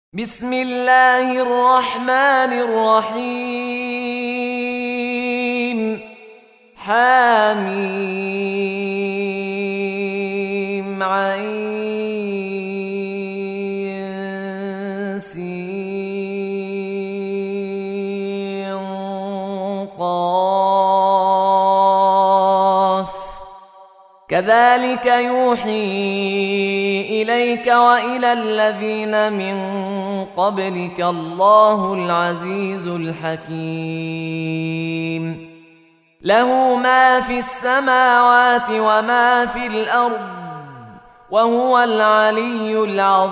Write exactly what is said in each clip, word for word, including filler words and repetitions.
بسم الله الرحمن الرحيم حميم عين سين قاف كذلك يوحي إليك وإلى الذين من قبلك الله العزيز الحكيم له ما في السماوات وما في الأرض وهو العلي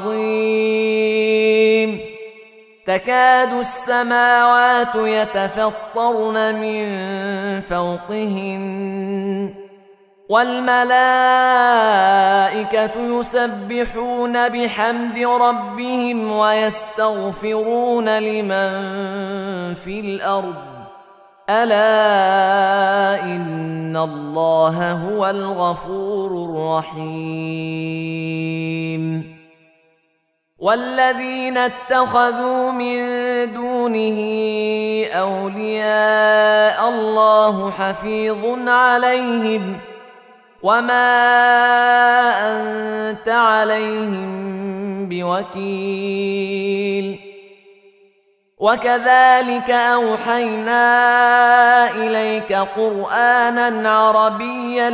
العظيم تكاد السماوات يتفطرن من فوقهن والملائكة يسبحون بحمد ربهم ويستغفرون لمن في الأرض ألا إن الله هو الغفور الرحيم والذين اتخذوا من دونه أولياء الله حفيظ عليهم وما أنت عليهم بوكيل وكذلك أوحينا إليك قرآنا عربيا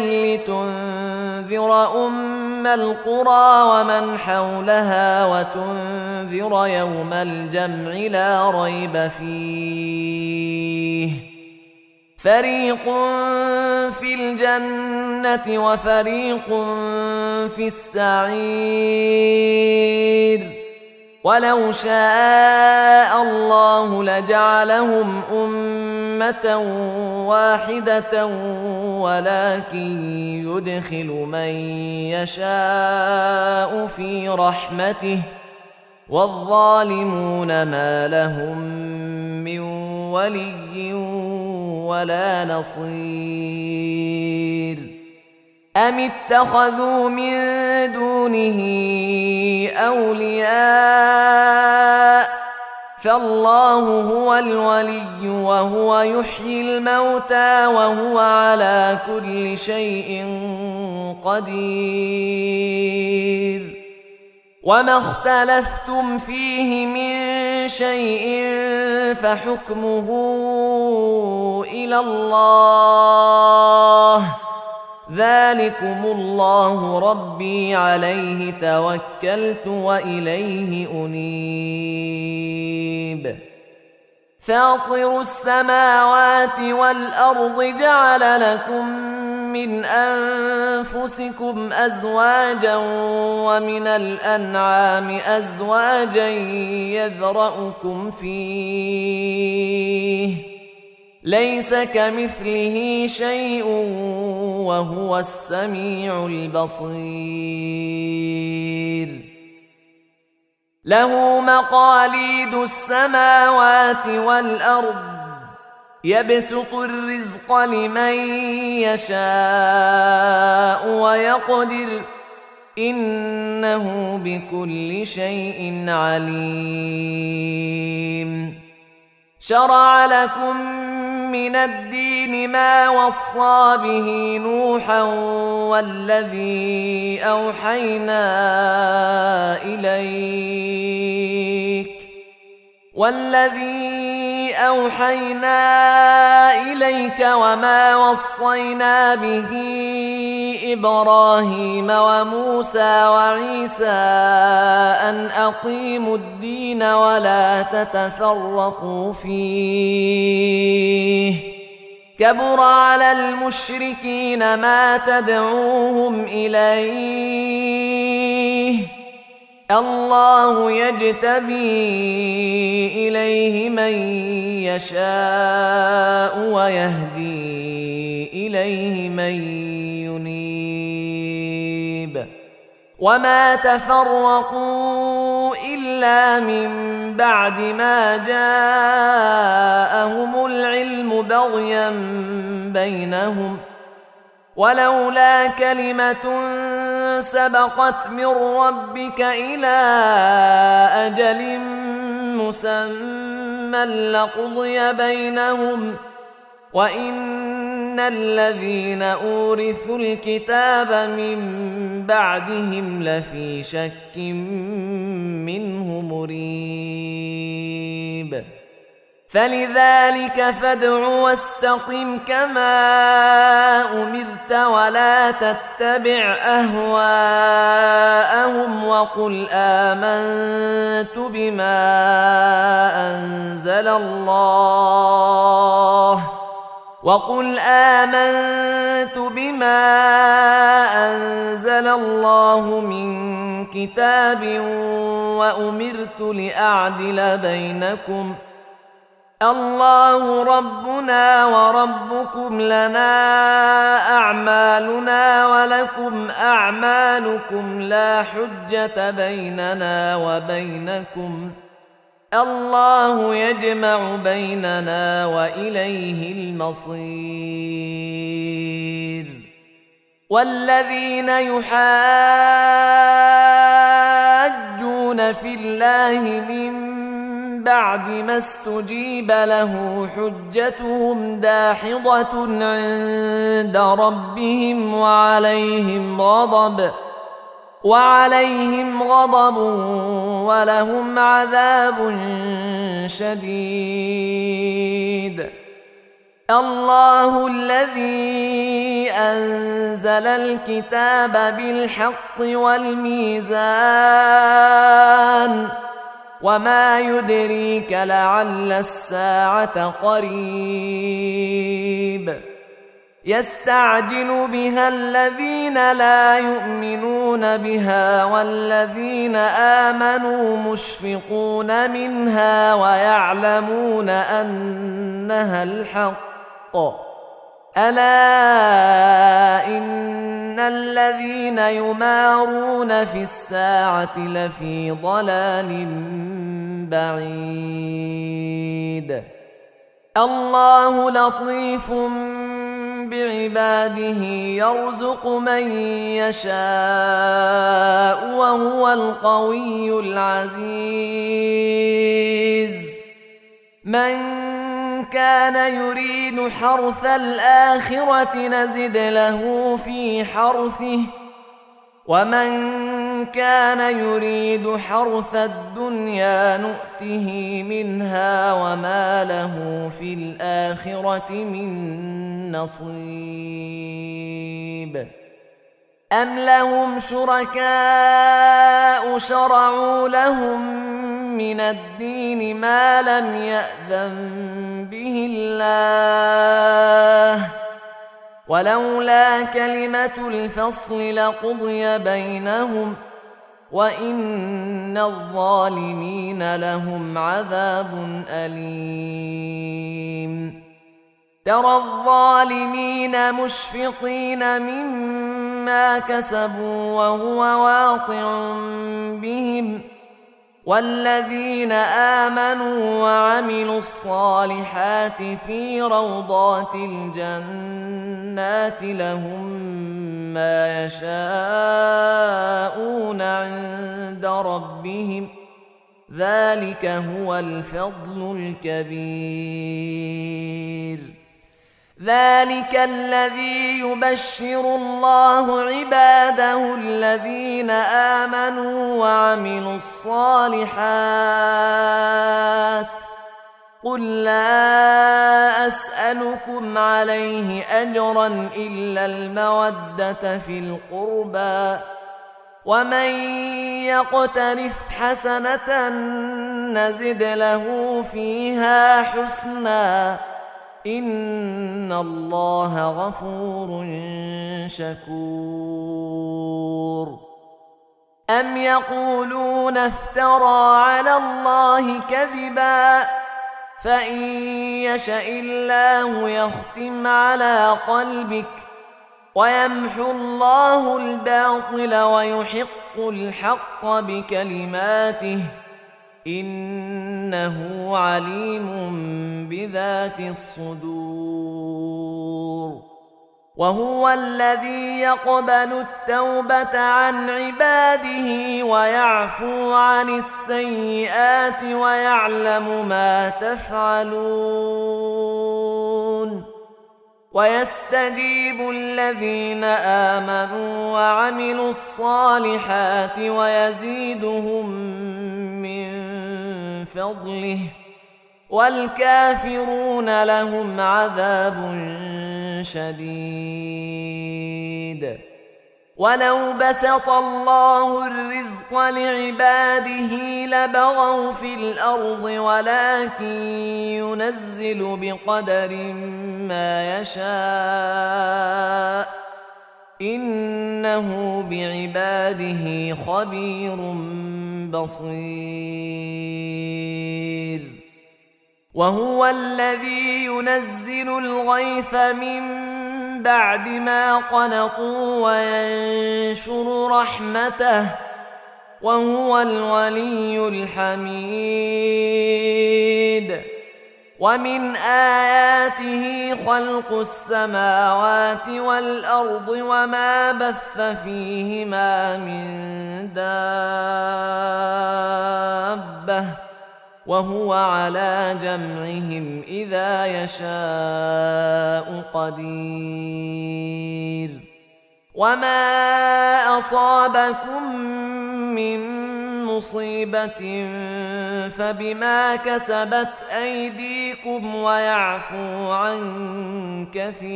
لتنذر أم القرى ومن حولها وتنذر يوم الجمع لا ريب فيه فريق في الجنة وفريق في السعير ولو شاء الله لجعلهم أمة واحدة ولكن يدخل من يشاء في رحمته والظالمون ما لهم من ولي ولا نصير أم اتخذوا من دونه أولياء فالله هو الولي وهو يحيي الموتى وهو على كل شيء قدير وما اختلفتم فيه من شيء فحكمه إلى الله ذلكم الله ربي عليه توكلت وإليه أنيب فاطر السماوات والأرض جعل لكم من أنفسكم أزواجا ومن الأنعام أزواجا يذرأكم فيه ليس كمثله شيء وهو السميع البصير له مقاليد السماوات والأرض يبسط الرزق لمن يشاء ويقدر إنه بكل شيء عليم شرع لكم من الدين ما وصى به نوحا والذي أوحينا إليك والذي أوحينا إليك وما وصينا به إبراهيم وموسى وعيسى أن أقيموا الدين ولا تتفرقوا فيه كبر على المشركين ما تدعوهم إليه الله يجتبي إليه من يشاء ويهدي إليه من ينيب وما تفرقوا إلا من بعد ما جاءهم العلم بغيا بينهم ولولا كلمة سبقت من ربك إلى أجل مسمى لقضي بينهم وإن الذين أورثوا الكتاب من بعدهم لفي شك منه مريب فلذلك فادع واستقم كما أمرت ولا تتبع أهواءهم وقل آمنت بما أنزل الله وقل آمنت بما أنزل الله من كتاب وأمرت لأعدل بينكم الله ربنا وربكم لنا أعمالنا ولكم أعمالكم لا حجة بيننا وبينكم الله يجمع بيننا وإليه المصير والذين يحاجون في الله من بعد ما استجيب له حجتهم داحضة عند ربهم وعليهم غضب وعليهم غضب ولهم عذاب شديد الله الذي أنزل الكتاب بالحق والميزان وما يدريك لعل الساعة قريب يستعجل بها الذين لا يؤمنون بها والذين آمنوا مشفقون منها ويعلمون أنها الحق ألا إن الذين يمارون في الساعة لفي ضلال بعيد الله لطيف بعباده يرزق من يشاء وهو القوي العزيز من كان يريد حرث الآخرة نزد له في حرثه ومن كان يريد حرث الدنيا نؤته منها وما له في الآخرة من نصيب أم لهم شركاء شرعوا لهم من الدين ما لم يأذن به الله ولولا كلمة الفصل لقضي بينهم وإن الظالمين لهم عذاب أليم ترى الظالمين مشفقين مما كسبوا وهو واقع بهم والذين آمنوا وعملوا الصالحات في روضات الجنات لهم ما يشاءون عند ربهم ذلك هو الفضل الكبير ذلك الذي يبشر الله عباده الذين آمنوا وعملوا الصالحات قل لا أسألكم عليه أجرا إلا المودة في القربى ومن يقترف حسنة نزد له فيها حسنا إن الله غفور شكور أم يقولون افترى على الله كذبا فإن يشأ الله يختم على قلبك ويمحو الله الباطل ويحق الحق بكلماته إنه عليم بذات الصدور وهو الذي يقبل التوبة عن عباده ويعفو عن السيئات ويعلم ما تفعلون ويستجيب الذين آمنوا وعملوا الصالحات ويزيدهم من فضله والكافرون لهم عذاب شديد ولو بسط الله الرزق لعباده لبغوا في الأرض ولكن ينزل بقدر ما يشاء إنه بعباده خبير بصير وهو الذي ينزل الغيث من بعد ما قنطوا وينشر رحمته وهو الولي الحميد ومن آياته خلق السماوات والأرض وما بث فيهما من دابة وهو على جمعهم إذا يشاء قدير وما أصابكم من مصيبة فبما كسبت أيديكم ويعفو عن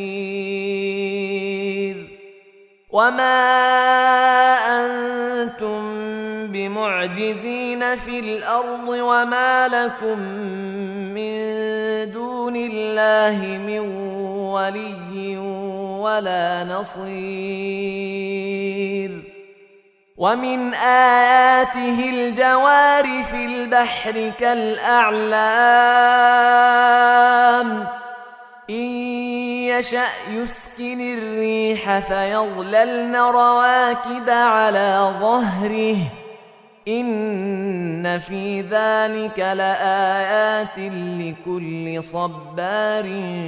كثير وما أنتم بمعجزين في الأرض وما لكم من دون الله من ولي ولا نصير ومن آياته الجوار في البحر كالأعلام إن يشأ يسكن الريح فيظللن رواكد على ظهره إن في ذلك لآيات لكل صبار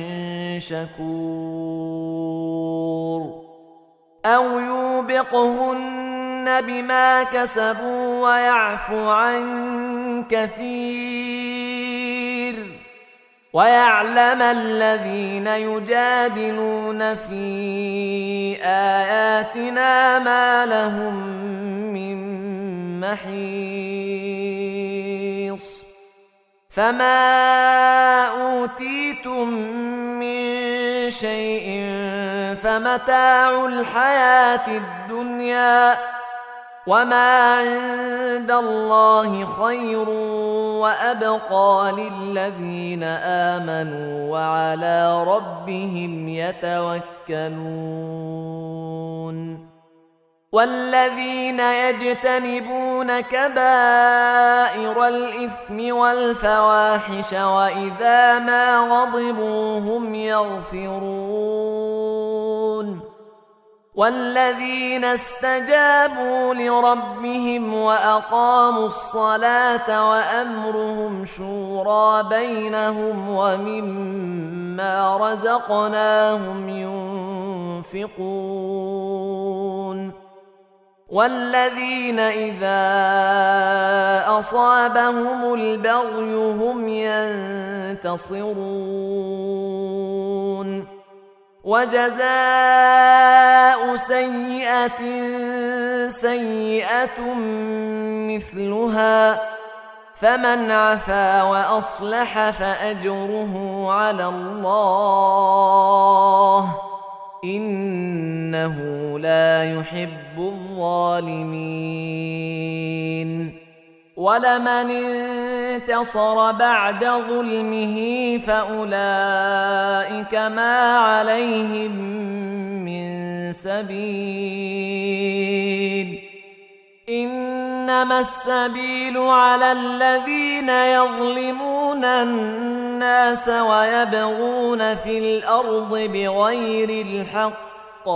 شكور أو يوبقهن بما كسبوا ويعفو عن كثير ويعلم الذين يجادلون في آياتنا ما لهم من محيص فما أوتيتم من شيء فمتاع الحياة الدنيا وما عند الله خير وأبقى للذين آمنوا وعلى ربهم يتوكلون والذين يجتنبون كبائر الإثم والفواحش وإذا ما غضبوا هم يغفرون والذين استجابوا لربهم وأقاموا الصلاة وأمرهم شورى بينهم ومما رزقناهم ينفقون والذين إذا أصابهم البغي هم ينتصرون وجزاء سيئة سيئة مثلها فمن عفا وأصلح فأجره على الله إنه لا يحب الظالمين ولمن انتصر بعد ظلمه فأولئك ما عليهم من سبيل إنما السبيل على الذين يظلمون الناس ويبغون في الأرض بغير الحق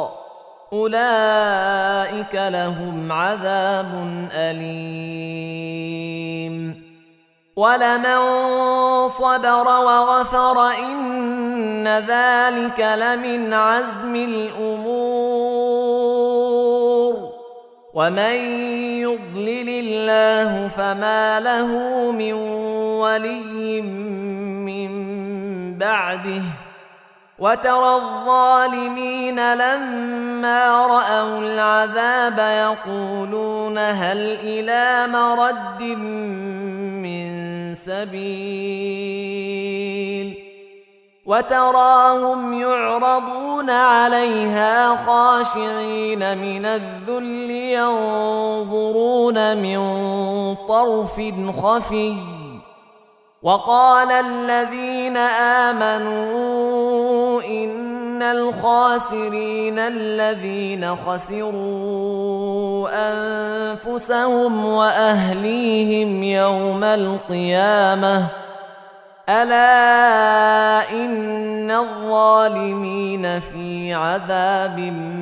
أولئك لهم عذاب أليم ولمن صبر وغفر إن ذلك لمن عزم الأمور ومن يضلل الله فما له من ولي من بعده وترى الظالمين لما رأوا العذاب يقولون هل إلى مرد من سبيل وتراهم يعرضون عليها خاشعين من الذل ينظرون من طرف خفي وقال الذين آمنوا إن الخاسرين الذين خسروا أنفسهم وأهليهم يوم القيامة ألا إن الظالمين في عذاب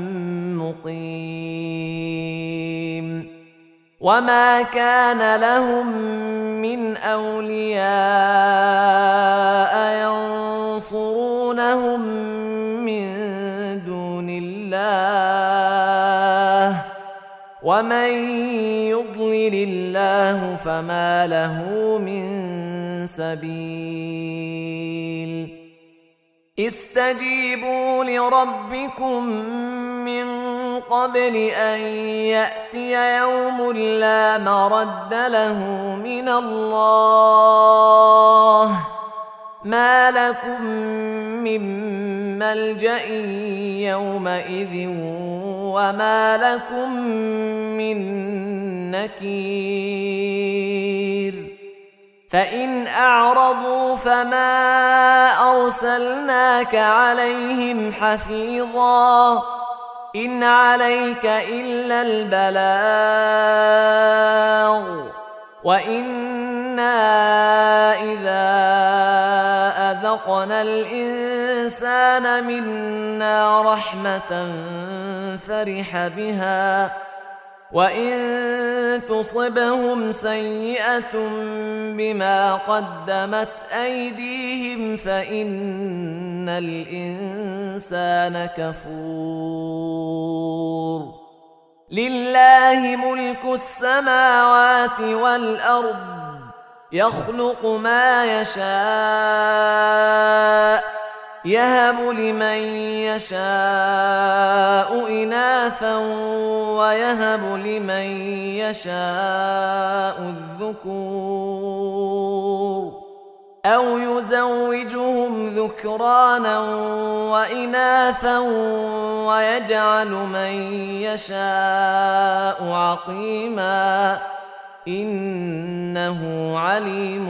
مقيم وما كان لهم من أولياء ينصرونهم من دون الله ومن يضلل الله فما له من سبيل استجيبوا لربكم من قبل أن يأتي يوم لا مرد له من الله ما لكم من ملجأ يومئذ وما لكم من نكير فإن أعرضوا فما أرسلناك عليهم حفيظا إن عليك إلا البلاغ وإنا إذا أذقنا الإنسان منا رحمة فرح بها وإن تصبهم سيئة بما قدمت أيديهم فإن الإنسان كفور لله ملك السماوات والأرض يخلق ما يشاء يهب لمن يشاء إناثا ويهب لمن يشاء الذكور أو يزوجهم ذكرانا وإناثا ويجعل من يشاء عقيما إنه عليم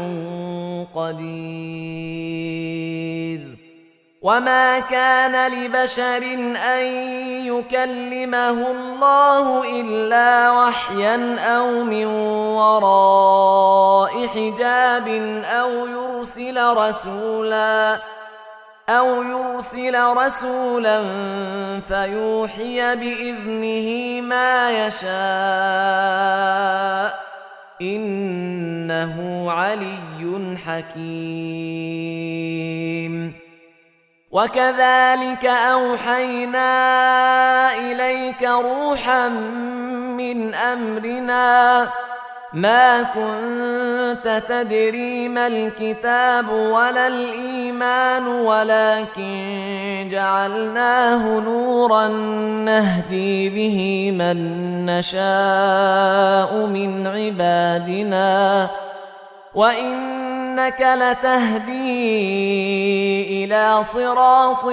قدير وما كان لبشر أن يكلمه الله إلا وحيا أو من وراء حجاب أو يرسل رسولا أو يرسل رسولا فيوحي بإذنه ما يشاء إنه علي حكيم وكذلك أوحينا إليك روحا من أمرنا ما كنت تدري ما الكتاب ولا الإيمان ولكن جعلناه نورا نهدي به من نشاء من عبادنا وإنك لتهدي إلى صراط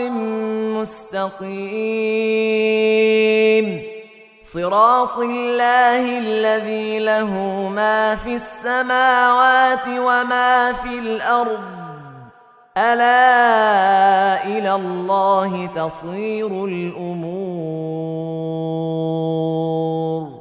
مستقيم صراط الله الذي له ما في السماوات وما في الأرض ألا إلى الله تصير الأمور